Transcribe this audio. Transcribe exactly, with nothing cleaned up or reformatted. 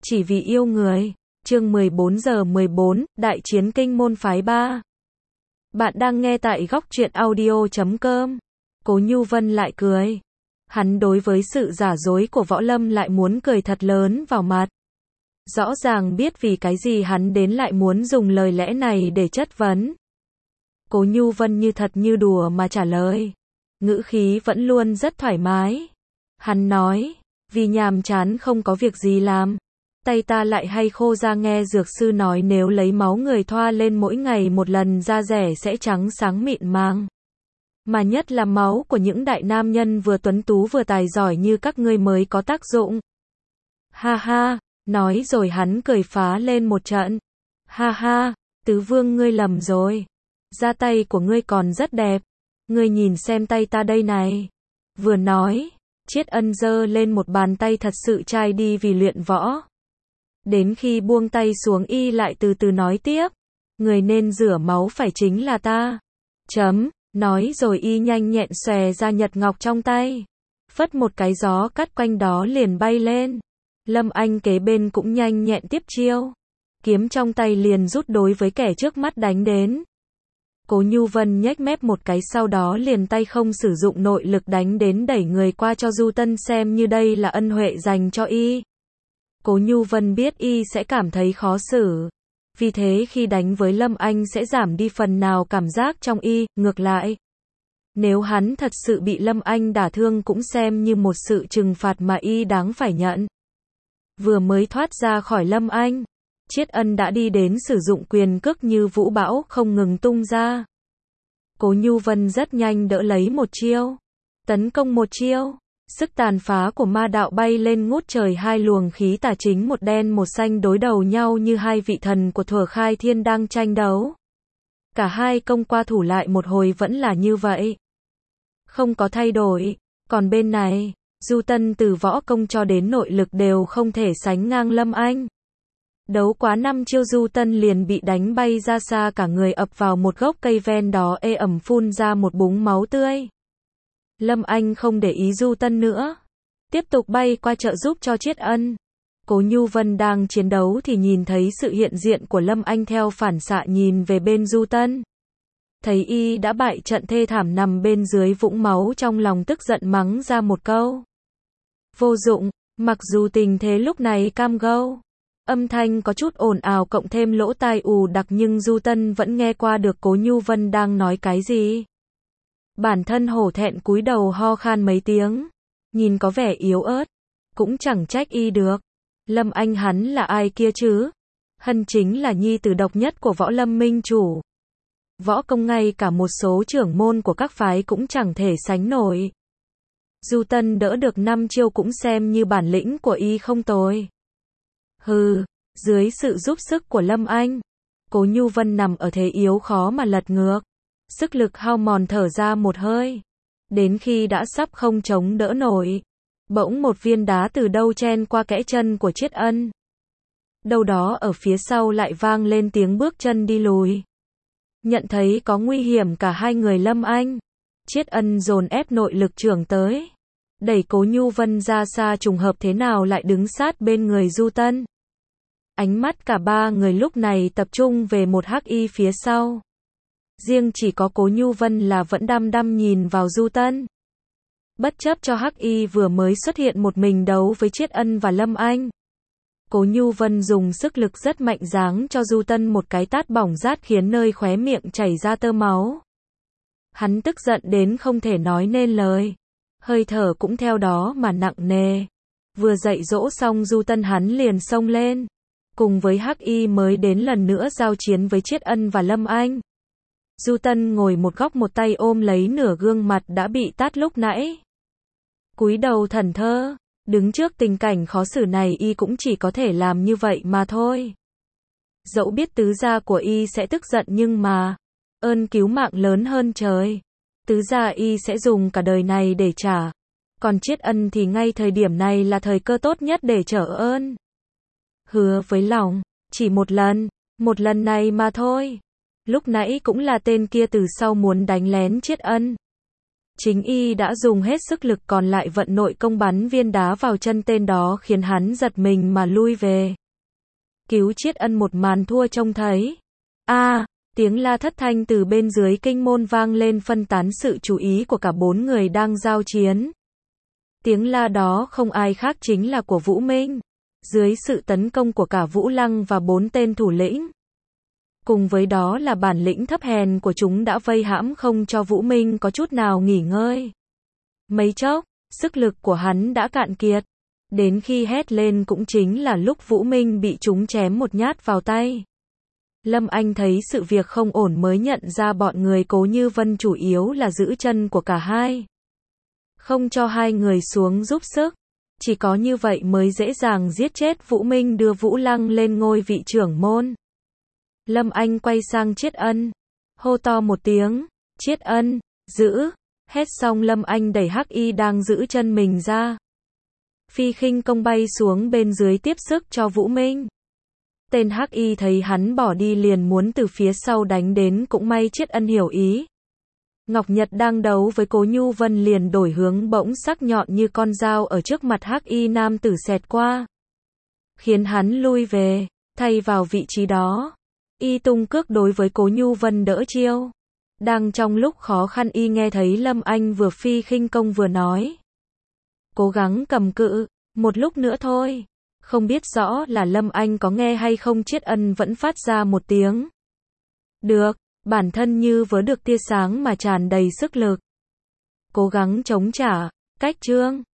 Chỉ vì yêu người. Chương mười bốn giờ mười bốn, Đại chiến kinh môn phái ba. Bạn đang nghe tại góc truyện audio chấm com. Cố Nhu Vân lại cười. Hắn đối với sự giả dối của Võ Lâm lại muốn cười thật lớn vào mặt. Rõ ràng biết vì cái gì hắn đến lại muốn dùng lời lẽ này để chất vấn. Cố Nhu Vân như thật như đùa mà trả lời. Ngữ khí vẫn luôn rất thoải mái. Hắn nói, vì nhàm chán không có việc gì làm. Tay ta lại hay khô ra, nghe dược sư nói nếu lấy máu người thoa lên mỗi ngày một lần da rẻ sẽ trắng sáng mịn màng. Mà nhất là máu của những đại nam nhân vừa tuấn tú vừa tài giỏi như các ngươi mới có tác dụng. Ha ha, nói rồi hắn cười phá lên một trận. Ha ha, tứ vương ngươi lầm rồi. Da tay của ngươi còn rất đẹp. Ngươi nhìn xem tay ta đây này. Vừa nói, Triết Ân giơ lên một bàn tay thật sự chai đi vì luyện võ. Đến khi buông tay xuống y lại từ từ nói tiếp. Người nên rửa máu phải chính là ta. Chấm, nói rồi y nhanh nhẹn xòe ra nhật ngọc trong tay. Phất một cái gió cắt quanh đó liền bay lên. Lâm Anh kế bên cũng nhanh nhẹn tiếp chiêu. Kiếm trong tay liền rút đối với kẻ trước mắt đánh đến. Cố Nhu Vân nhếch mép một cái sau đó liền tay không sử dụng nội lực đánh đến đẩy người qua cho Du Tân xem như đây là ân huệ dành cho y. Cố Nhu Vân biết y sẽ cảm thấy khó xử. Vì thế khi đánh với Lâm Anh sẽ giảm đi phần nào cảm giác trong y, ngược lại. Nếu hắn thật sự bị Lâm Anh đả thương cũng xem như một sự trừng phạt mà y đáng phải nhận. Vừa mới thoát ra khỏi Lâm Anh, Triết Ân đã đi đến sử dụng quyền cước như vũ bão không ngừng tung ra. Cố Nhu Vân rất nhanh đỡ lấy một chiêu. Tấn công một chiêu. Sức tàn phá của ma đạo bay lên ngút trời, hai luồng khí tà chính một đen một xanh đối đầu nhau như hai vị thần của thuở khai thiên đang tranh đấu. Cả hai công qua thủ lại một hồi vẫn là như vậy. Không có thay đổi. Còn bên này, Du Tân từ võ công cho đến nội lực đều không thể sánh ngang Lâm Anh. Đấu quá năm chiêu Du Tân liền bị đánh bay ra xa, cả người ập vào một gốc cây ven đó ê ẩm phun ra một búng máu tươi. Lâm Anh không để ý Du Tân nữa. Tiếp tục bay qua trợ giúp cho Triết Ân. Cố Nhu Vân đang chiến đấu thì nhìn thấy sự hiện diện của Lâm Anh, theo phản xạ nhìn về bên Du Tân. Thấy y đã bại trận thê thảm nằm bên dưới vũng máu, trong lòng tức giận mắng ra một câu. Vô dụng, mặc dù tình thế lúc này cam go. Âm thanh có chút ồn ào cộng thêm lỗ tai ù đặc nhưng Du Tân vẫn nghe qua được Cố Nhu Vân đang nói cái gì. Bản thân hổ thẹn cúi đầu ho khan mấy tiếng. Nhìn có vẻ yếu ớt. Cũng chẳng trách y được. Lâm Anh hắn là ai kia chứ? Hân chính là nhi tử độc nhất của Võ Lâm Minh Chủ. Võ công ngay cả một số trưởng môn của các phái cũng chẳng thể sánh nổi. Du Tân đỡ được năm chiêu cũng xem như bản lĩnh của y không tồi. Hừ, dưới sự giúp sức của Lâm Anh, Cố Nhu Vân nằm ở thế yếu khó mà lật ngược. Sức lực hao mòn thở ra một hơi. Đến khi đã sắp không chống đỡ nổi, bỗng một viên đá từ đâu chen qua kẽ chân của Triết Ân. Đâu đó ở phía sau lại vang lên tiếng bước chân đi lùi. Nhận thấy có nguy hiểm cả hai người Lâm Anh, Triết Ân dồn ép nội lực trưởng tới. Đẩy Cố Nhu Vân ra xa, trùng hợp thế nào lại đứng sát bên người Du Tân. Ánh mắt cả ba người lúc này tập trung về một hắc y phía sau. Riêng chỉ có Cố Nhu Vân là vẫn đăm đăm nhìn vào Du Tân. Bất chấp cho hắc y vừa mới xuất hiện một mình đấu với Triết Ân và Lâm Anh, Cố Nhu Vân dùng sức lực rất mạnh giáng cho Du Tân một cái tát bỏng rát khiến nơi khóe miệng chảy ra tơ máu. Hắn tức giận đến không thể nói nên lời. Hơi thở cũng theo đó mà nặng nề. Vừa dạy dỗ xong Du Tân hắn liền xông lên. Cùng với hắc y mới đến lần nữa giao chiến với Triết Ân và Lâm Anh. Du Tân ngồi một góc, một tay ôm lấy nửa gương mặt đã bị tát lúc nãy. Cúi đầu thẫn thờ, đứng trước tình cảnh khó xử này y cũng chỉ có thể làm như vậy mà thôi. Dẫu biết tứ gia của y sẽ tức giận nhưng mà, ơn cứu mạng lớn hơn trời. Tứ gia y sẽ dùng cả đời này để trả. Còn Triết Ân thì ngay thời điểm này là thời cơ tốt nhất để trở ơn. Hứa với lòng, chỉ một lần, một lần này mà thôi. Lúc nãy cũng là tên kia từ sau muốn đánh lén Triết Ân. Chính y đã dùng hết sức lực còn lại vận nội công bắn viên đá vào chân tên đó khiến hắn giật mình mà lui về. Cứu Triết Ân một màn thua trông thấy. A, tiếng la thất thanh từ bên dưới kinh môn vang lên phân tán sự chú ý của cả bốn người đang giao chiến. Tiếng la đó không ai khác chính là của Vũ Minh. Dưới sự tấn công của cả Vũ Lăng và bốn tên thủ lĩnh. Cùng với đó là bản lĩnh thấp hèn của chúng đã vây hãm không cho Vũ Minh có chút nào nghỉ ngơi. Mấy chốc, sức lực của hắn đã cạn kiệt. Đến khi hét lên cũng chính là lúc Vũ Minh bị chúng chém một nhát vào tay. Lâm Anh thấy sự việc không ổn mới nhận ra bọn người Cố Như Vân chủ yếu là giữ chân của cả hai. Không cho hai người xuống giúp sức. Chỉ có như vậy mới dễ dàng giết chết Vũ Minh đưa Vũ Lăng lên ngôi vị trưởng môn. Lâm Anh quay sang Triết Ân. Hô to một tiếng. Triết Ân, giữ. Hét xong Lâm Anh đẩy Hắc Y đang giữ chân mình ra. Phi khinh công bay xuống bên dưới tiếp sức cho Vũ Minh. Tên Hắc Y thấy hắn bỏ đi liền muốn từ phía sau đánh đến cũng may Triết Ân hiểu ý. Ngọc Nhật đang đấu với Cố Nhu Vân liền đổi hướng bỗng sắc nhọn như con dao ở trước mặt Hắc Y nam tử xẹt qua. Khiến hắn lui về, thay vào vị trí đó. Y tung cước đối với Cố Nhu Vân đỡ chiêu. Đang trong lúc khó khăn Y nghe thấy Lâm Anh vừa phi khinh công vừa nói. Cố gắng cầm cự, một lúc nữa thôi. Không biết rõ là Lâm Anh có nghe hay không Triết Ân vẫn phát ra một tiếng. Được, bản thân như vớ được tia sáng mà tràn đầy sức lực. Cố gắng chống trả, cách trương.